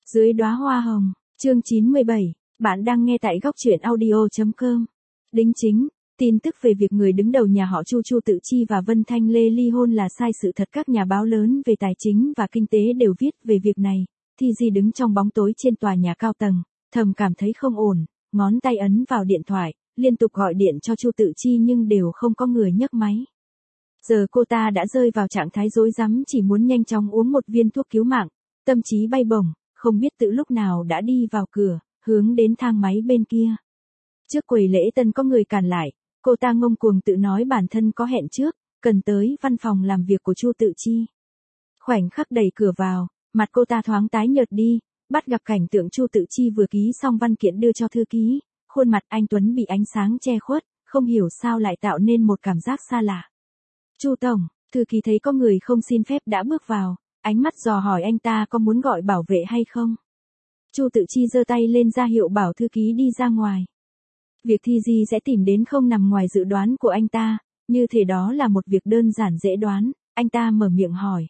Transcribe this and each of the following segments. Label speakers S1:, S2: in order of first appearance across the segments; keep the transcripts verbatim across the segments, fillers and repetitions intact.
S1: Dưới đóa hoa hồng, chương chín mươi bảy, bạn đang nghe tại góc truyện audio chấm com. Đính chính, tin tức về việc người đứng đầu nhà họ Chu Chu Tự Chi và Vân Thanh Lê ly hôn là sai sự thật. Các nhà báo lớn về tài chính và kinh tế đều viết về việc này. Thi Di đứng trong bóng tối trên tòa nhà cao tầng, thầm cảm thấy không ổn, ngón tay ấn vào điện thoại, liên tục gọi điện cho Chu Tự Chi nhưng đều không có người nhấc máy. Giờ cô ta đã rơi vào trạng thái rối rắm, chỉ muốn nhanh chóng uống một viên thuốc cứu mạng, tâm trí bay bổng, không biết từ lúc nào đã đi vào cửa, hướng đến thang máy bên kia. Trước quầy lễ tân có người cản lại, cô ta ngông cuồng tự nói bản thân có hẹn trước, cần tới văn phòng làm việc của Chu Tự Chi. Khoảnh khắc đẩy cửa vào, mặt cô ta thoáng tái nhợt đi, bắt gặp cảnh tượng Chu Tự Chi vừa ký xong văn kiện đưa cho thư ký, khuôn mặt anh tuấn bị ánh sáng che khuất, không hiểu sao lại tạo nên một cảm giác xa lạ. Chu tổng, thư ký thấy có người không xin phép đã bước vào, ánh mắt dò hỏi anh ta có muốn gọi bảo vệ hay không. Chu Tự Chi giơ tay lên ra hiệu bảo thư ký đi ra ngoài. Việc Thi Di sẽ tìm đến không nằm ngoài dự đoán của anh ta, như thể đó là một việc đơn giản dễ đoán, anh ta mở miệng hỏi.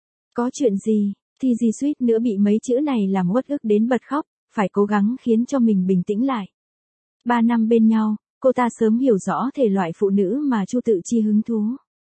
S1: Có chuyện gì? Thi Di suýt nữa bị mấy chữ này làm uất ức đến bật khóc, phải cố gắng khiến cho mình bình tĩnh lại. Ba năm bên nhau, cô ta sớm hiểu rõ thể loại phụ nữ mà Chu Tự Chi hứng thú.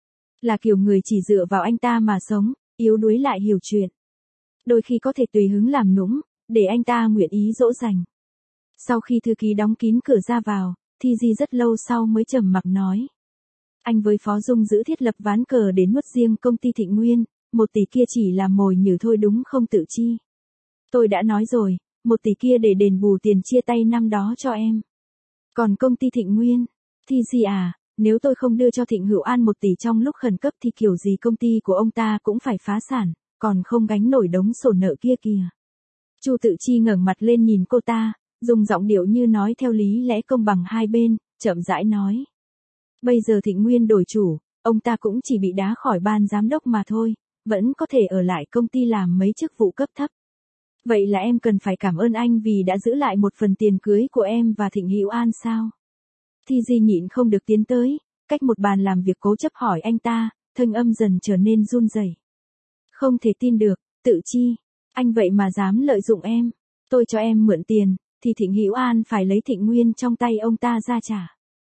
S1: Là kiểu người chỉ dựa vào anh ta mà sống, yếu đuối lại hiểu chuyện. Đôi khi có thể tùy hứng làm nũng, để anh ta nguyện ý dỗ dành. Sau khi thư ký đóng kín cửa ra vào, Thi Di rất lâu sau mới trầm mặc nói. Anh với Phó Dung giữ thiết lập ván cờ để nuốt riêng công ty Thịnh Nguyên, một tỷ kia chỉ là mồi nhử thôi đúng không Tự Chi? Tôi đã nói rồi, một tỷ kia để đền bù tiền chia tay năm đó cho em. Còn công ty Thịnh Nguyên, Thi Di à, nếu tôi không đưa cho Thịnh Hữu An một tỷ trong lúc khẩn cấp thì kiểu gì công ty của ông ta cũng phải phá sản, còn không gánh nổi đống sổ nợ kia kìa. Chu Tự Chi ngẩng mặt lên nhìn cô ta, dùng giọng điệu như nói theo lý lẽ công bằng hai bên, chậm rãi nói. Bây giờ Thịnh Nguyên đổi chủ, ông ta cũng chỉ bị đá khỏi ban giám đốc mà thôi, vẫn có thể ở lại công ty làm mấy chức vụ cấp thấp. Vậy là em cần phải cảm ơn anh vì đã giữ lại một phần tiền cưới của em và Thịnh Hữu An sao? Thi Di nhịn không được tiến tới, cách một bàn làm việc cố chấp hỏi anh ta, thanh âm dần trở nên run rẩy. Không thể tin được, Tự Chi, anh vậy mà dám lợi dụng em. Tôi cho em mượn tiền, thì Thịnh Hữu An phải lấy Thịnh Nguyên trong tay ông ta ra trả.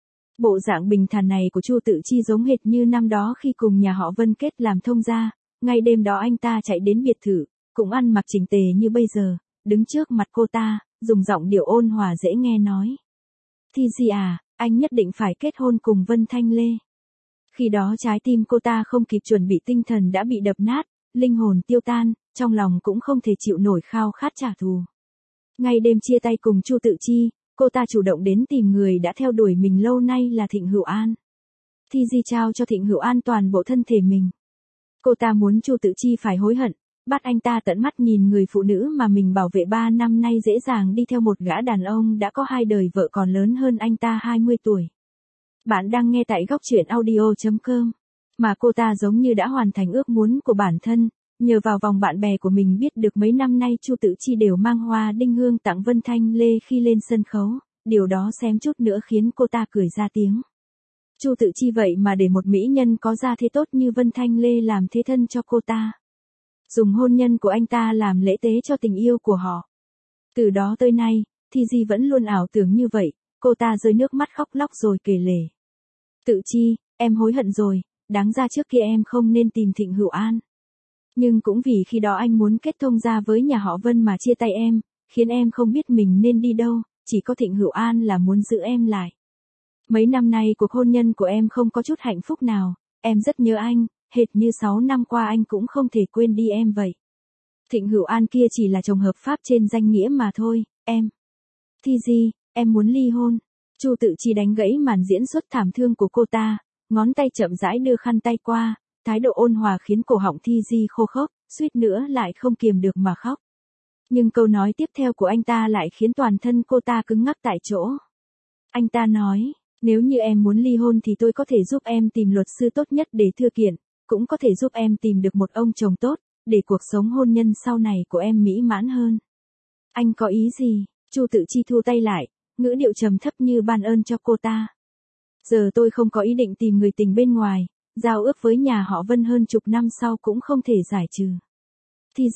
S1: Bộ dạng bình thản này của Chu Tự Chi giống hệt như năm đó khi cùng nhà họ Vân kết làm thông gia, ngay đêm đó anh ta chạy đến biệt thự, cũng ăn mặc chỉnh tề như bây giờ, đứng trước mặt cô ta, dùng giọng điệu ôn hòa dễ nghe nói. Thi Di à, anh nhất định phải kết hôn cùng Vân Thanh Lê. Khi đó trái tim cô ta không kịp chuẩn bị, tinh thần đã bị đập nát, linh hồn tiêu tan, trong lòng cũng không thể chịu nổi khao khát trả thù. Ngay đêm chia tay cùng Chu Tự Chi, cô ta chủ động đến tìm người đã theo đuổi mình lâu nay là Thịnh Hữu An. Thi Di trao cho Thịnh Hữu An toàn bộ thân thể mình. Cô ta muốn Chu Tự Chi phải hối hận, bắt anh ta tận mắt nhìn người phụ nữ mà mình bảo vệ ba năm nay dễ dàng đi theo một gã đàn ông đã có hai đời vợ còn lớn hơn anh ta hai mươi tuổi. Bạn đang nghe tại góc truyện audio chấm com. Mà cô ta giống như đã hoàn thành ước muốn của bản thân, nhờ vào vòng bạn bè của mình biết được mấy năm nay Chu Tự Chi đều mang hoa đinh hương tặng Vân Thanh Lê khi lên sân khấu, điều đó xém chút nữa khiến cô ta cười ra tiếng. Chu Tự Chi vậy mà để một mỹ nhân có gia thế tốt như Vân Thanh Lê làm thế thân cho cô ta. Dùng hôn nhân của anh ta làm lễ tế cho tình yêu của họ. Từ đó tới nay, Thi Di vẫn luôn ảo tưởng như vậy, cô ta rơi nước mắt khóc lóc rồi kể lể. Tự Chi, em hối hận rồi, đáng ra trước kia em không nên tìm Thịnh Hữu An. Nhưng cũng vì khi đó anh muốn kết thông gia với nhà họ Vân mà chia tay em, khiến em không biết mình nên đi đâu, chỉ có Thịnh Hữu An là muốn giữ em lại. Mấy năm nay cuộc hôn nhân của em không có chút hạnh phúc nào, em rất nhớ anh, hệt như sáu năm qua anh cũng không thể quên đi em vậy. Thịnh Hữu An kia chỉ là chồng hợp pháp trên danh nghĩa mà thôi, em. Thi Di, em muốn ly hôn. Chu Tự Chi đánh gãy màn diễn xuất thảm thương của cô ta, ngón tay chậm rãi đưa khăn tay qua, thái độ ôn hòa khiến cổ họng Thi Di khô khốc, suýt nữa lại không kiềm được mà khóc. Nhưng câu nói tiếp theo của anh ta lại khiến toàn thân cô ta cứng ngắc tại chỗ. Anh ta nói, nếu như em muốn ly hôn thì tôi có thể giúp em tìm luật sư tốt nhất để thư kiện, cũng có thể giúp em tìm được một ông chồng tốt, để cuộc sống hôn nhân sau này của em mỹ mãn hơn. Anh có ý gì? Chu Tự Chi thu tay lại, ngữ điệu trầm thấp như ban ơn cho cô ta. Giờ tôi không có ý định tìm người tình bên ngoài, giao ước với nhà họ Vân hơn chục năm sau cũng không thể giải trừ. Thi Di,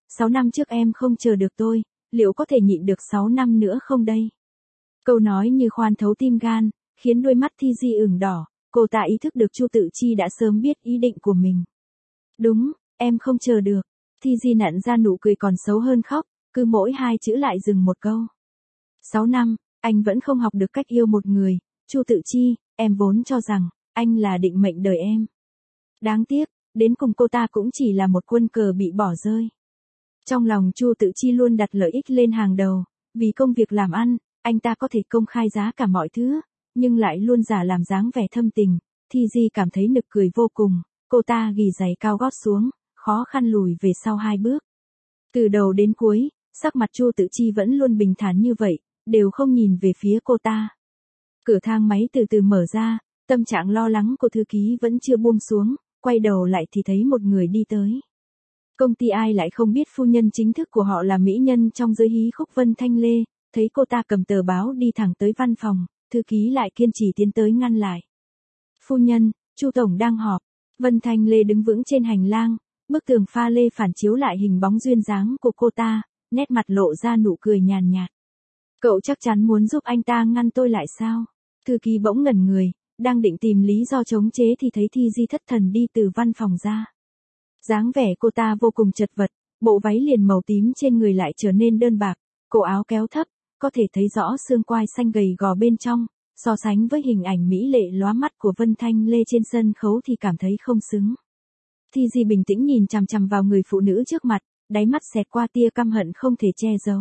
S1: sáu năm trước em không chờ được tôi, liệu có thể nhịn được sáu năm nữa không đây? Câu nói như khoan thấu tim gan, khiến đôi mắt Thi Di ửng đỏ, cô ta ý thức được Chu Tự Chi đã sớm biết ý định của mình. Đúng, em không chờ được. Thi Di nặn ra nụ cười còn xấu hơn khóc, cứ mỗi hai chữ lại dừng một câu. Sáu năm, anh vẫn không học được cách yêu một người, Chu Tự Chi, em vốn cho rằng, anh là định mệnh đời em. Đáng tiếc, đến cùng cô ta cũng chỉ là một quân cờ bị bỏ rơi. Trong lòng Chu Tự Chi luôn đặt lợi ích lên hàng đầu, vì công việc làm ăn, anh ta có thể công khai giá cả mọi thứ, nhưng lại luôn giả làm dáng vẻ thâm tình. Thi Di cảm thấy nực cười vô cùng, cô ta ghì giày cao gót xuống, khó khăn lùi về sau hai bước. Từ đầu đến cuối, sắc mặt Chu Tự Chi vẫn luôn bình thản như vậy, đều không nhìn về phía cô ta. Cửa thang máy từ từ mở ra, tâm trạng lo lắng của thư ký vẫn chưa buông xuống, quay đầu lại thì thấy một người đi tới. Công ty ai lại không biết phu nhân chính thức của họ là mỹ nhân trong giới hí khúc Vân Thanh Lê, thấy cô ta cầm tờ báo đi thẳng tới văn phòng, thư ký lại kiên trì tiến tới ngăn lại. Phu nhân, Chu tổng đang họp. Vân Thanh Lê đứng vững trên hành lang, bức tường pha lê phản chiếu lại hình bóng duyên dáng của cô ta, nét mặt lộ ra nụ cười nhàn nhạt. Cậu chắc chắn muốn giúp anh ta ngăn tôi lại sao? Thư ký bỗng ngẩn người, đang định tìm lý do chống chế thì thấy Thi Di thất thần đi từ văn phòng ra. Dáng vẻ cô ta vô cùng chật vật, bộ váy liền màu tím trên người lại trở nên đơn bạc, cổ áo kéo thấp, có thể thấy rõ xương quai xanh gầy gò bên trong, so sánh với hình ảnh mỹ lệ lóa mắt của Vân Thanh Lê trên sân khấu thì cảm thấy không xứng. Thi Di bình tĩnh nhìn chằm chằm vào người phụ nữ trước mặt, đáy mắt xẹt qua tia căm hận không thể che giấu.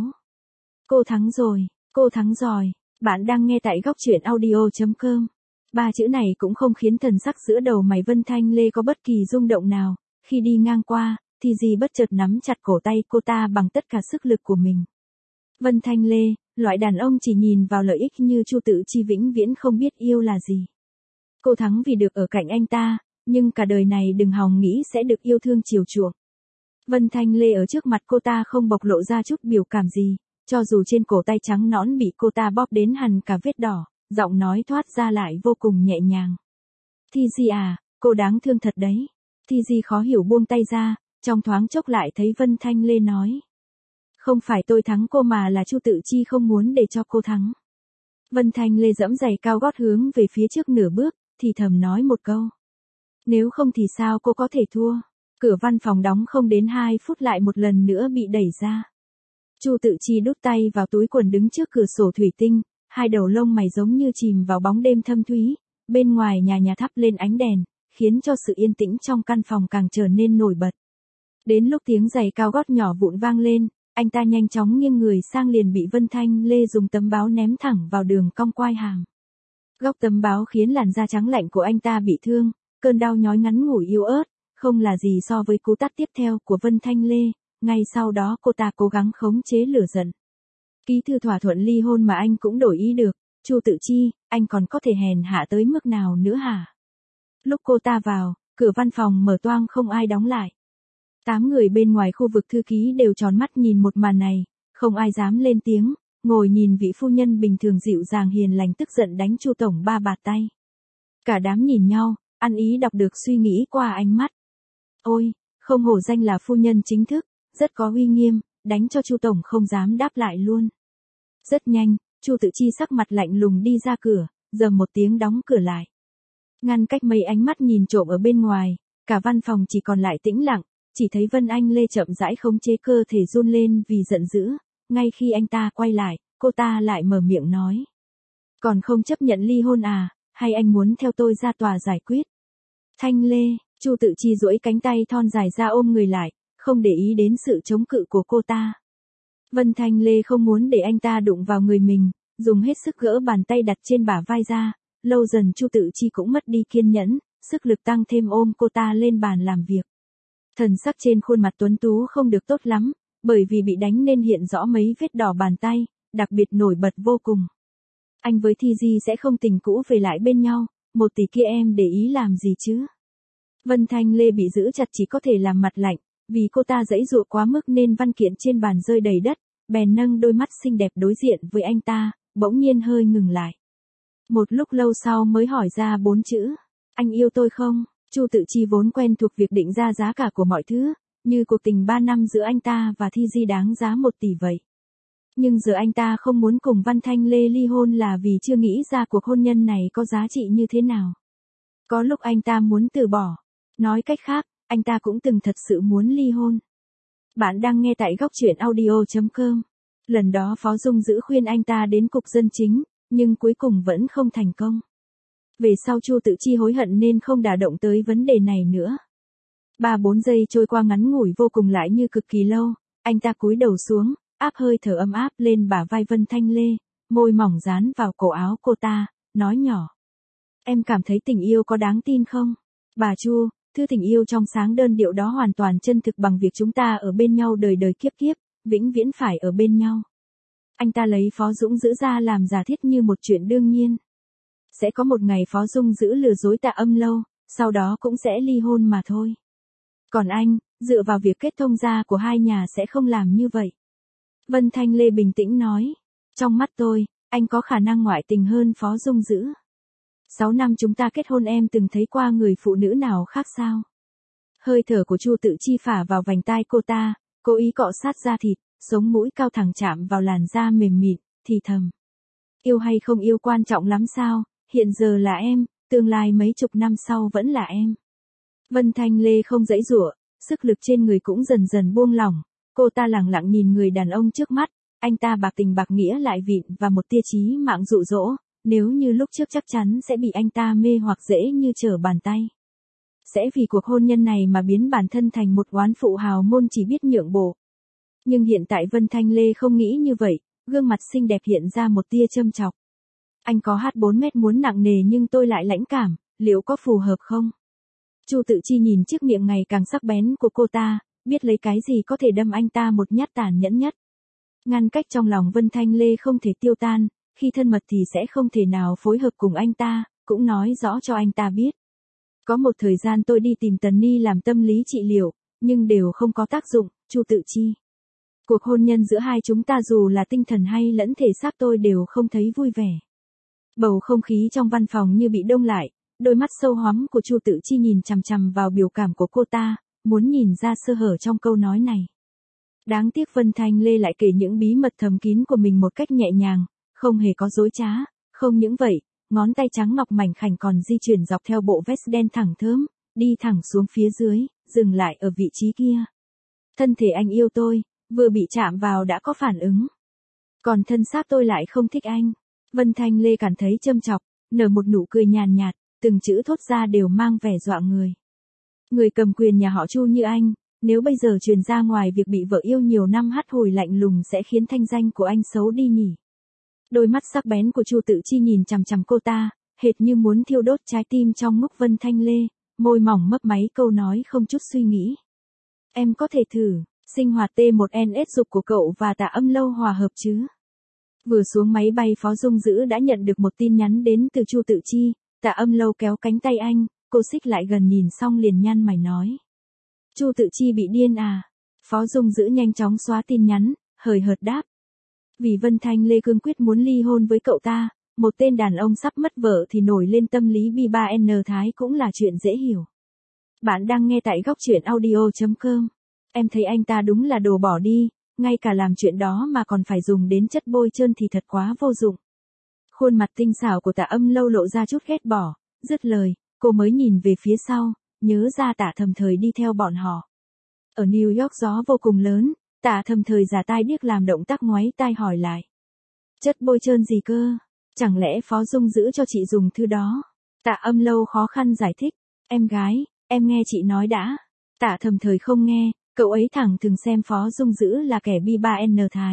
S1: Cô thắng rồi, cô thắng rồi, bạn đang nghe tại góc truyện audio chấm com. Ba chữ này cũng không khiến thần sắc giữa đầu mày Vân Thanh Lê có bất kỳ rung động nào, khi đi ngang qua, Thi Di bất chợt nắm chặt cổ tay cô ta bằng tất cả sức lực của mình. Vân Thanh Lê, loại đàn ông chỉ nhìn vào lợi ích như Chu Tự Chi vĩnh viễn không biết yêu là gì. Cô thắng vì được ở cạnh anh ta, nhưng cả đời này đừng hòng nghĩ sẽ được yêu thương chiều chuộng. Vân Thanh Lê ở trước mặt cô ta không bộc lộ ra chút biểu cảm gì, cho dù trên cổ tay trắng nõn bị cô ta bóp đến hằn cả vết đỏ, giọng nói thoát ra lại vô cùng nhẹ nhàng. Thi Di à, cô đáng thương thật đấy. Thi Di khó hiểu buông tay ra, trong thoáng chốc lại thấy Vân Thanh Lê nói. Không phải tôi thắng cô mà là Chu Tự Chi không muốn để cho cô thắng. Vân Thanh Lê giẫm giày cao gót hướng về phía trước nửa bước, thì thầm nói một câu. Nếu không thì sao cô có thể thua? Cửa văn phòng đóng không đến hai phút lại một lần nữa bị đẩy ra. Chu Tự Chi đút tay vào túi quần đứng trước cửa sổ thủy tinh, hai đầu lông mày giống như chìm vào bóng đêm thâm thúy, bên ngoài nhà nhà thắp lên ánh đèn, khiến cho sự yên tĩnh trong căn phòng càng trở nên nổi bật. Đến lúc tiếng giày cao gót nhỏ vụn vang lên, anh ta nhanh chóng nghiêng người sang liền bị Vân Thanh Lê dùng tấm báo ném thẳng vào đường cong quai hàm. Góc tấm báo khiến làn da trắng lạnh của anh ta bị thương, cơn đau nhói ngắn ngủi yếu ớt, không là gì so với cú tát tiếp theo của Vân Thanh Lê, ngay sau đó cô ta cố gắng khống chế lửa giận. Ký thư thỏa thuận ly hôn mà anh cũng đổi ý được, Chu Tự Chi, anh còn có thể hèn hạ tới mức nào nữa hả? Lúc cô ta vào, cửa văn phòng mở toang không ai đóng lại. Tám người bên ngoài khu vực thư ký đều tròn mắt nhìn một màn này, không ai dám lên tiếng, ngồi nhìn vị phu nhân bình thường dịu dàng hiền lành tức giận đánh Chu tổng ba bạt tay. Cả đám nhìn nhau, ăn ý đọc được suy nghĩ qua ánh mắt. Ôi, không hổ danh là phu nhân chính thức, rất có uy nghiêm, đánh cho Chu tổng không dám đáp lại luôn. Rất nhanh, Chu Tự Chi sắc mặt lạnh lùng đi ra cửa, dầm một tiếng đóng cửa lại. Ngăn cách mấy ánh mắt nhìn trộm ở bên ngoài, cả văn phòng chỉ còn lại tĩnh lặng, chỉ thấy Vân Anh Lê chậm rãi khống chế cơ thể run lên vì giận dữ, ngay khi anh ta quay lại, cô ta lại mở miệng nói. Còn không chấp nhận ly hôn à, hay anh muốn theo tôi ra tòa giải quyết? Thanh Lê, Chu Tự Chi duỗi cánh tay thon dài ra ôm người lại, không để ý đến sự chống cự của cô ta. Vân Thanh Lê không muốn để anh ta đụng vào người mình, dùng hết sức gỡ bàn tay đặt trên bả vai ra, lâu dần Chu Tự Chi cũng mất đi kiên nhẫn, sức lực tăng thêm ôm cô ta lên bàn làm việc. Thần sắc trên khuôn mặt tuấn tú không được tốt lắm, bởi vì bị đánh nên hiện rõ mấy vết đỏ bàn tay, đặc biệt nổi bật vô cùng. Anh với Thi Di sẽ không tình cũ về lại bên nhau, một tỷ kia em để ý làm gì chứ? Vân Thanh Lê bị giữ chặt chỉ có thể làm mặt lạnh, vì cô ta giãy giụa quá mức nên văn kiện trên bàn rơi đầy đất, bèn nâng đôi mắt xinh đẹp đối diện với anh ta, bỗng nhiên hơi ngừng lại. Một lúc lâu sau mới hỏi ra bốn chữ, anh yêu tôi không? Chu Tự Chi vốn quen thuộc việc định ra giá cả của mọi thứ, như cuộc tình ba năm giữa anh ta và Thi Di đáng giá một tỷ vậy. Nhưng giờ anh ta không muốn cùng Văn Thanh Lê ly hôn là vì chưa nghĩ ra cuộc hôn nhân này có giá trị như thế nào. Có lúc anh ta muốn từ bỏ. Nói cách khác, anh ta cũng từng thật sự muốn ly hôn. Bạn đang nghe tại góc truyện audio chấm com. Lần đó Phó Dung Dữ khuyên anh ta đến cục dân chính, nhưng cuối cùng vẫn không thành công. Về sau Chu Tự Chi hối hận nên không đả động tới vấn đề này nữa. Ba bốn giây trôi qua ngắn ngủi vô cùng lại như cực kỳ lâu, anh ta cúi đầu xuống, áp hơi thở ấm áp lên bả vai Vân Thanh Lê, môi mỏng dán vào cổ áo cô ta, nói nhỏ. Em cảm thấy tình yêu có đáng tin không? Bà Chu, thứ tình yêu trong sáng đơn điệu đó hoàn toàn chân thực bằng việc chúng ta ở bên nhau đời đời kiếp kiếp, vĩnh viễn phải ở bên nhau. Anh ta lấy Phó Dũng Dữ ra làm giả thiết như một chuyện đương nhiên. Sẽ có một ngày Phó Dung Dữ lừa dối Tạ Âm Lâu, sau đó cũng sẽ ly hôn mà thôi. Còn anh, dựa vào việc kết thông gia của hai nhà sẽ không làm như vậy. Vân Thanh Lê bình tĩnh nói. Trong mắt tôi, anh có khả năng ngoại tình hơn Phó Dung Dữ. Sáu năm chúng ta kết hôn em từng thấy qua người phụ nữ nào khác sao? Hơi thở của Chu Tự Chi phả vào vành tai cô ta, cố ý cọ sát da thịt, sống mũi cao thẳng chạm vào làn da mềm mịn, thì thầm. Yêu hay không yêu quan trọng lắm sao, hiện giờ là em, tương lai mấy chục năm sau vẫn là em. Vân Thanh Lê không giãy giụa, sức lực trên người cũng dần dần buông lỏng, cô ta lặng lặng nhìn người đàn ông trước mắt, anh ta bạc tình bạc nghĩa lại vịn và một tia chí mạng dụ dỗ, nếu như lúc trước chắc chắn sẽ bị anh ta mê hoặc dễ như trở bàn tay. Sẽ vì cuộc hôn nhân này mà biến bản thân thành một oán phụ hào môn chỉ biết nhượng bộ. Nhưng hiện tại Vân Thanh Lê không nghĩ như vậy, gương mặt xinh đẹp hiện ra một tia châm chọc. Anh có hát bốn mét muốn nặng nề nhưng tôi lại lãnh cảm, liệu có phù hợp không? Chu Tự Chi nhìn chiếc miệng ngày càng sắc bén của cô ta, biết lấy cái gì có thể đâm anh ta một nhát tàn nhẫn nhất. Ngăn cách trong lòng Vân Thanh Lê không thể tiêu tan, khi thân mật thì sẽ không thể nào phối hợp cùng anh ta, cũng nói rõ cho anh ta biết. Có một thời gian tôi đi tìm Tần Ni làm tâm lý trị liệu, nhưng đều không có tác dụng, Chu Tự Chi. Cuộc hôn nhân giữa hai chúng ta dù là tinh thần hay lẫn thể xác tôi đều không thấy vui vẻ. Bầu không khí trong văn phòng như bị đông lại, đôi mắt sâu hoắm của Chu Tự Chi nhìn chằm chằm vào biểu cảm của cô ta, muốn nhìn ra sơ hở trong câu nói này. Đáng tiếc Vân Thanh Lê lại kể những bí mật thầm kín của mình một cách nhẹ nhàng, không hề có dối trá, không những vậy, ngón tay trắng ngọc mảnh khảnh còn di chuyển dọc theo bộ vest đen thẳng thớm, đi thẳng xuống phía dưới, dừng lại ở vị trí kia. Thân thể anh yêu tôi, vừa bị chạm vào đã có phản ứng. Còn thân xác tôi lại không thích anh. Vân Thanh Lê cảm thấy châm chọc, nở một nụ cười nhàn nhạt, từng chữ thốt ra đều mang vẻ dọa người. Người cầm quyền nhà họ Chu như anh, nếu bây giờ truyền ra ngoài việc bị vợ yêu nhiều năm hắt hồi lạnh lùng sẽ khiến thanh danh của anh xấu đi nhỉ. Đôi mắt sắc bén của Chu Tự Chi nhìn chằm chằm cô ta, hệt như muốn thiêu đốt trái tim trong ngúc Vân Thanh Lê, môi mỏng mấp máy câu nói không chút suy nghĩ. Em có thể thử, sinh hoạt T một N S dục của cậu và Tạ Âm Lâu hòa hợp chứ? Vừa xuống máy bay Phó Dung Dữ đã nhận được một tin nhắn đến từ Chu Tự Chi, Tạ Âm Lâu kéo cánh tay anh, cô xích lại gần nhìn xong liền nhăn mày nói. Chu Tự Chi bị điên à? Phó Dung Dữ nhanh chóng xóa tin nhắn, hời hợt đáp. Vì Vân Thanh Lê cương quyết muốn ly hôn với cậu ta, một tên đàn ông sắp mất vợ thì nổi lên tâm lý bi ba N Thái cũng là chuyện dễ hiểu. Bạn đang nghe tại góc truyện audio chấm com. Em thấy anh ta đúng là đồ bỏ đi, ngay cả làm chuyện đó mà còn phải dùng đến chất bôi trơn thì thật quá vô dụng. Khuôn mặt tinh xảo của Tạ Âm Lâu lộ ra chút ghét bỏ, dứt lời, cô mới nhìn về phía sau, nhớ ra Tạ Thầm Thời đi theo bọn họ. Ở New York gió vô cùng lớn, Tạ Thầm Thời giả tai điếc làm động tác ngoáy tai hỏi lại. Chất bôi trơn gì cơ? Chẳng lẽ Phó Dung Dữ cho chị dùng thứ đó? Tạ Âm Lâu khó khăn giải thích, em gái, em nghe chị nói đã. Tạ Thầm Thời không nghe, cậu ấy thẳng thừng xem Phó Dung Dữ là kẻ bi ba N Thái.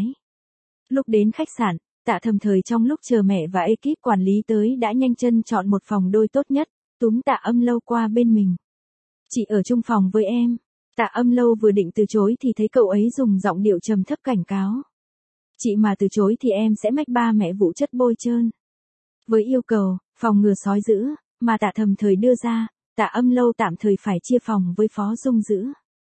S1: Lúc đến khách sạn, Tạ Thầm Thời trong lúc chờ mẹ và ekip quản lý tới đã nhanh chân chọn một phòng đôi tốt nhất, túm Tạ Âm Lâu qua bên mình. Chị ở chung phòng với em. Tạ Âm Lâu vừa định từ chối thì thấy cậu ấy dùng giọng điệu trầm thấp cảnh cáo. Chị mà từ chối thì em sẽ mách ba mẹ vụ chất bôi trơn. Với yêu cầu, phòng ngừa sói dữ, mà Tạ Thầm Thời đưa ra, Tạ Âm Lâu tạm thời phải chia phòng với Phó Dung Dữ.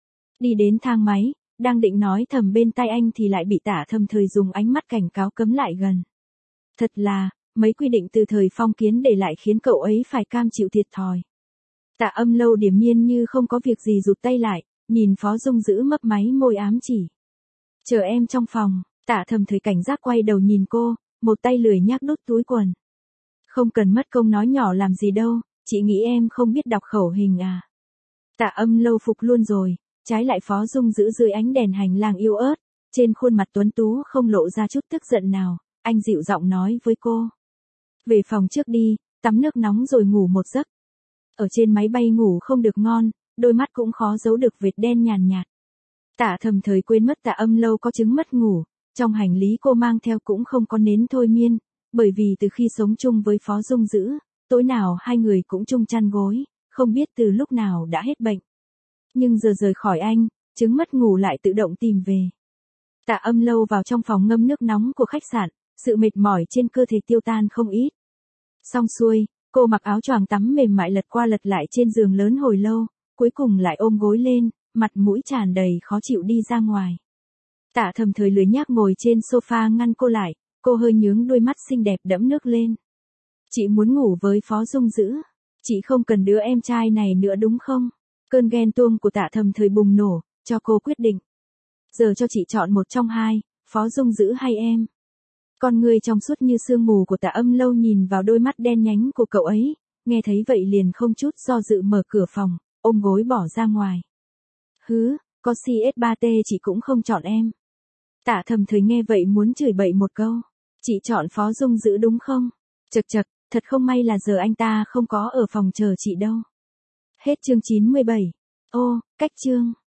S1: Đi đến thang máy, đang định nói thầm bên tai anh thì lại bị Tạ Thầm Thời dùng ánh mắt cảnh cáo cấm lại gần. Thật là, mấy quy định từ thời phong kiến để lại khiến cậu ấy phải cam chịu thiệt thòi. Tạ Âm Lâu điềm nhiên như không có việc gì rụt tay lại, nhìn Phó Dung Dữ mấp máy môi ám chỉ. Chờ em trong phòng, Tạ Thầm Thời cảnh giác quay đầu nhìn cô, một tay lười nhác đút túi quần. Không cần mất công nói nhỏ làm gì đâu, chị nghĩ em không biết đọc khẩu hình à. Tạ Âm Lâu phục luôn rồi, trái lại Phó Dung Dữ dưới ánh đèn hành lang yêu ớt, trên khuôn mặt tuấn tú không lộ ra chút tức giận nào, anh dịu giọng nói với cô. Về phòng trước đi, tắm nước nóng rồi ngủ một giấc. Ở trên máy bay ngủ không được ngon, đôi mắt cũng khó giấu được vệt đen nhàn nhạt. Tạ Thầm Thời quên mất Tạ Âm Lâu có chứng mất ngủ, trong hành lý cô mang theo cũng không có nến thôi miên, bởi vì từ khi sống chung với Phó Dung Dữ, tối nào hai người cũng chung chăn gối, không biết từ lúc nào đã hết bệnh. Nhưng giờ rời khỏi anh, chứng mất ngủ lại tự động tìm về. Tạ Âm Lâu vào trong phòng ngâm nước nóng của khách sạn, sự mệt mỏi trên cơ thể tiêu tan không ít. Xong xuôi, cô mặc áo choàng tắm mềm mại lật qua lật lại trên giường lớn hồi lâu, cuối cùng lại ôm gối lên, mặt mũi tràn đầy khó chịu đi ra ngoài. Tạ Thầm Thời lười nhác ngồi trên sofa ngăn cô lại, cô hơi nhướng đôi mắt xinh đẹp đẫm nước lên. Chị muốn ngủ với Phó Dung Dữ, chị không cần đứa em trai này nữa đúng không? Cơn ghen tuông của Tạ Thầm Thời bùng nổ, cho cô quyết định. Giờ cho chị chọn một trong hai, Phó Dung Dữ hay em. Con người trong suốt như sương mù của Tạ Âm Lâu nhìn vào đôi mắt đen nhánh của cậu ấy, nghe thấy vậy liền không chút do dự mở cửa phòng, ôm gối bỏ ra ngoài. Hứ, có xê ét ba tê chị cũng không chọn em. Tạ Thầm Thời nghe vậy muốn chửi bậy một câu. Chị chọn Phó Dung Dữ đúng không? Chật chật, thật không may là giờ anh ta không có ở phòng chờ chị đâu. Hết chương chín mươi bảy. Ô, cách chương.